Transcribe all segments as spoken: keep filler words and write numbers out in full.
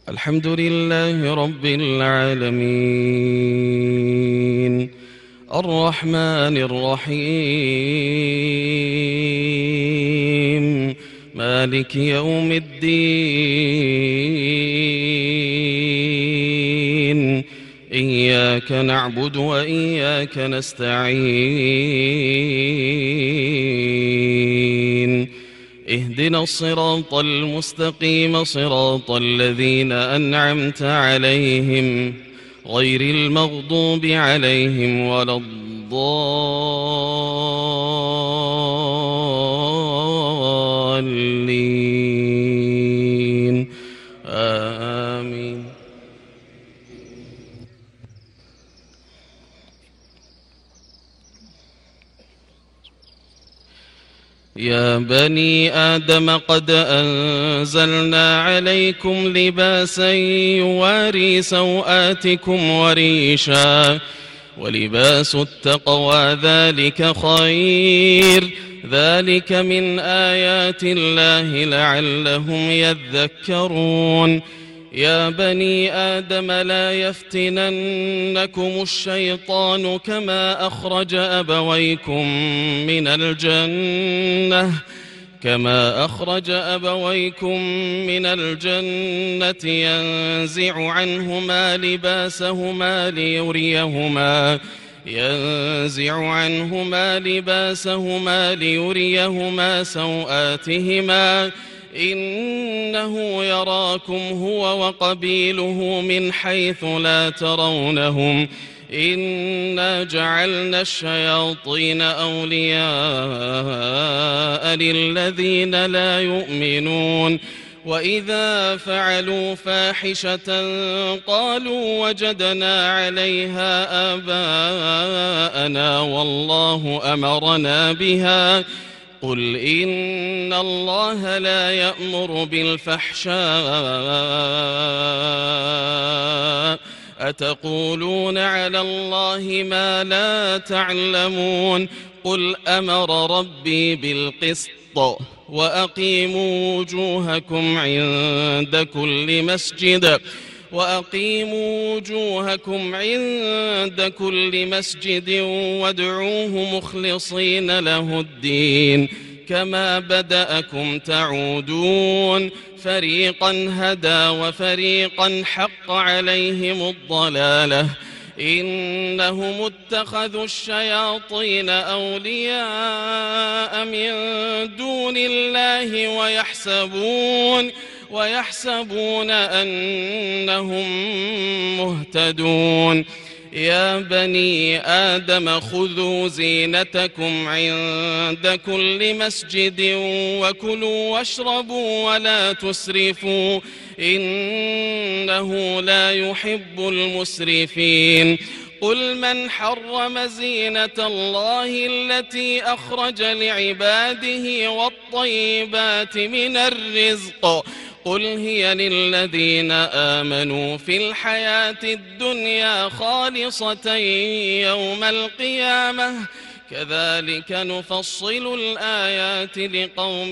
الحمد لله رب العالمين الرحمن الرحيم مالك يوم الدين إياك نعبد وإياك نستعين اهدنا الصراط المستقيم صراط الذين أنعمت عليهم غير المغضوب عليهم ولا الضالين آمين. يا بني آدم قد أنزلنا عليكم لباسا يواري سوآتكم وريشا ولباس التقوى ذلك خير ذلك من آيات الله لعلهم يذكرون. يا بني آدم لا يفتننكم الشيطان كما أخرج أبويكم من الجنة كما أخرج أبويكم من الجنة ينزع عنهما لباسهما ليريهما ينزع عنهما لباسهما ليريهما سوآتهما إنه يراكم هو وقبيله من حيث لا ترونهم إنا جعلنا الشياطين أولياء للذين لا يؤمنون وإذا فعلوا فاحشة قالوا وجدنا عليها آباءنا والله أمرنا بها قل إن الله لا يأمر بالفحشاء أتقولون على الله ما لا تعلمون قل أمر ربي بالقسط وأقيموا وجوهكم عند كل مسجد وأقيموا وجوهكم عند كل مسجد وادعوه مخلصين له الدين كما بدأكم تعودون فريقا هدى وفريقا حق عليهم الضلالة إنهم اتخذوا الشياطين أولياء من دون الله ويحسبون ويحسبون أنهم مهتدون. يا بني آدم خذوا زينتكم عند كل مسجد وكلوا واشربوا ولا تسرفوا إنه لا يحب المسرفين قل من حرم زينة الله التي أخرج لعباده والطيبات من الرزق قل هي للذين آمنوا في الحياة الدنيا خالصة يوم القيامة كذلك نفصل الآيات لقوم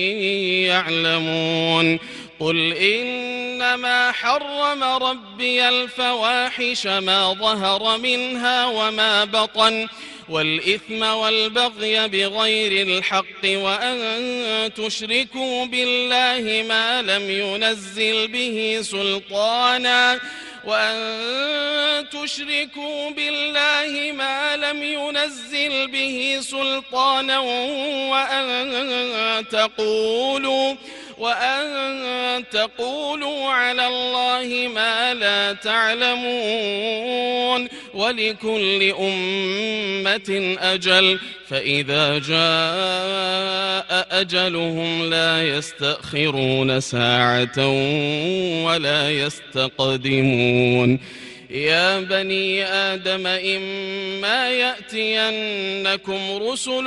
يعلمون قل إنما حرم ربي الفواحش ما ظهر منها وما بطن والإثم والبغي بغير الحق وأن تشركوا بالله ما لم ينزل به سلطانا وأن تشركوا بالله ما لم ينزل به سلطانا وأن تقولوا وأن تقولوا على الله ما لا تعلمون ولكل أمة أجل فإذا جاء أجلهم لا يستأخرون ساعة ولا يستقدمون. يا بني آدم إما يأتينكم رسل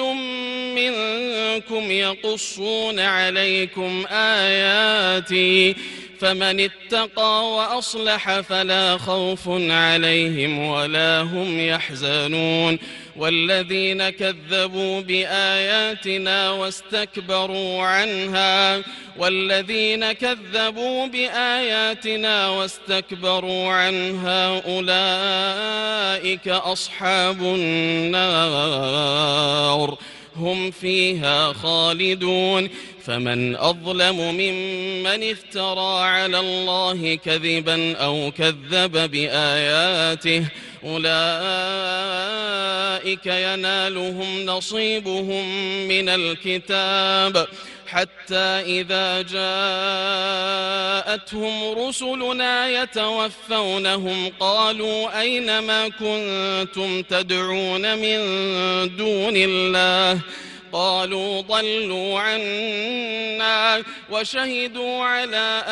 منكم يقصون عليكم آياتي فمن اتقى وأصلح فلا خوف عليهم ولا هم يحزنون والذين كذبوا بآياتنا واستكبروا عنها والذين كذبوا بآياتنا واستكبروا عنها أولئك أصحاب النار هم فيها خالدون فمن أظلم ممن افترى على الله كذبا أو كذب بآياته أولئك ينالهم نصيبهم من الكتاب حتى إذا جاءتهم رسلنا يتوفونهم قالوا أين ما كنتم تدعون من دون الله قالوا ضلوا عنا وشهدوا على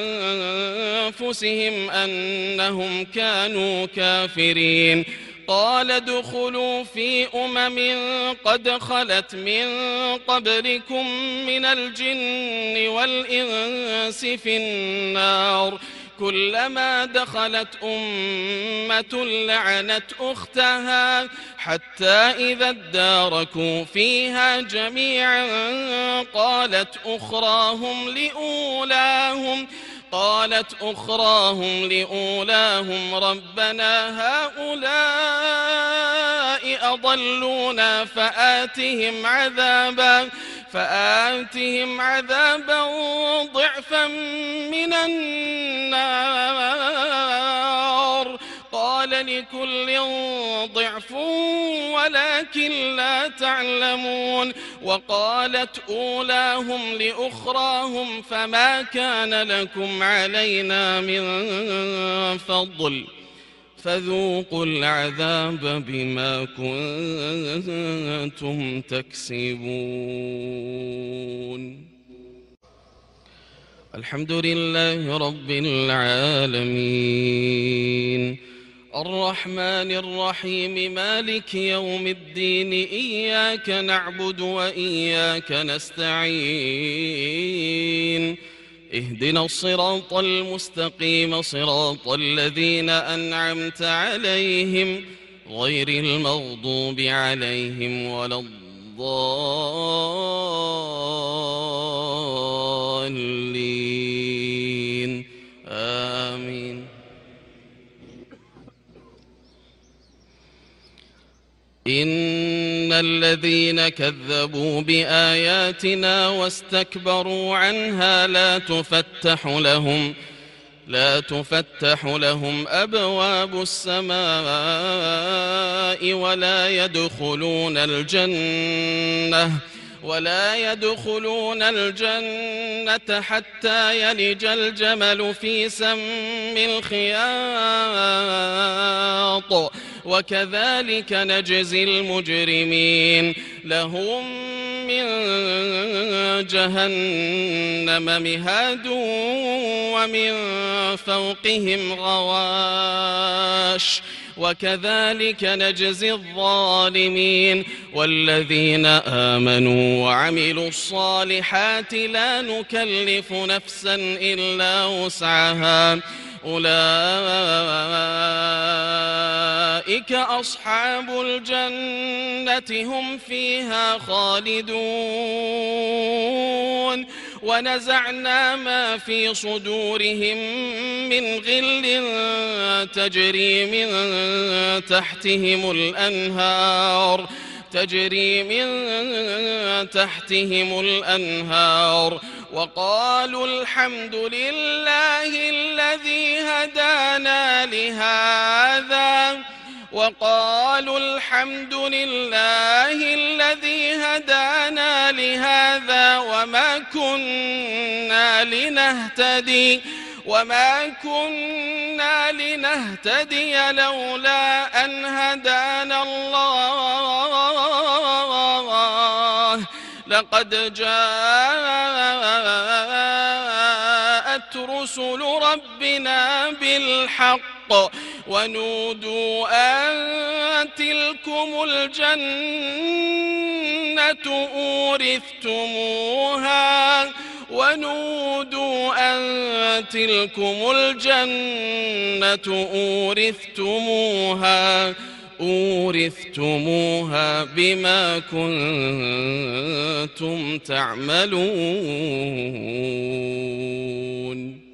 أنفسهم أنهم كانوا كافرين قال ادخلوا في أمم قد خلت من قبلكم من الجن والإنس في النار كلما دخلت أمة لعنت أختها حتى إذا اداركوا فيها جميعا قالت أخراهم لأولاهم قالت أخراهم لأولاهم ربنا هؤلاء أضلونا فآتهم عذابا فآتهم عذابا ضعفا من النار قال لكل ضعف ولكن لا تعلمون وقالت أولاهم لأخراهم فما كان لكم علينا من فضل فذوقوا العذاب بما كنتم تكسبون الحمد لله رب العالمين الرحمن الرحيم مالك يوم الدين إياك نعبد وإياك نستعين اهدنا الصراط المستقيم صراط الذين أنعمت عليهم غير المغضوب عليهم ولا الضالين آمين إن الذين كذبوا بآياتنا واستكبروا عنها لا تفتح لهم لا تفتح لهم أبواب السماء ولا يدخلون الجنة ولا يدخلون الجنة حتى يلج الجمل في سم الخياط وكذلك نجزي المجرمين لهم من جهنم مهاد ومن فوقهم غواش وكذلك نجزي الظالمين والذين آمنوا وعملوا الصالحات لا نكلف نفسا إلا وسعها أولئك أصحاب الجنة هم فيها خالدون ونزعنا ما في صدورهم من غل تجري من تحتهم الأنهار تجري من تحتهم الأنهار وقالوا الحمد لله الذي هدانا لهذا وقالوا الحمد لله الذي هدانا لهذا وما كنا لنهتدي وما كنا لنهتدي لولا أن هدانا الله لقد جاءت رسل ربنا بالحق ونودوا أن تلكم الجنة أورثتموها ونودوا أن تلكم الجنة أورثتموها أورثتموها بما كنتم تعملون.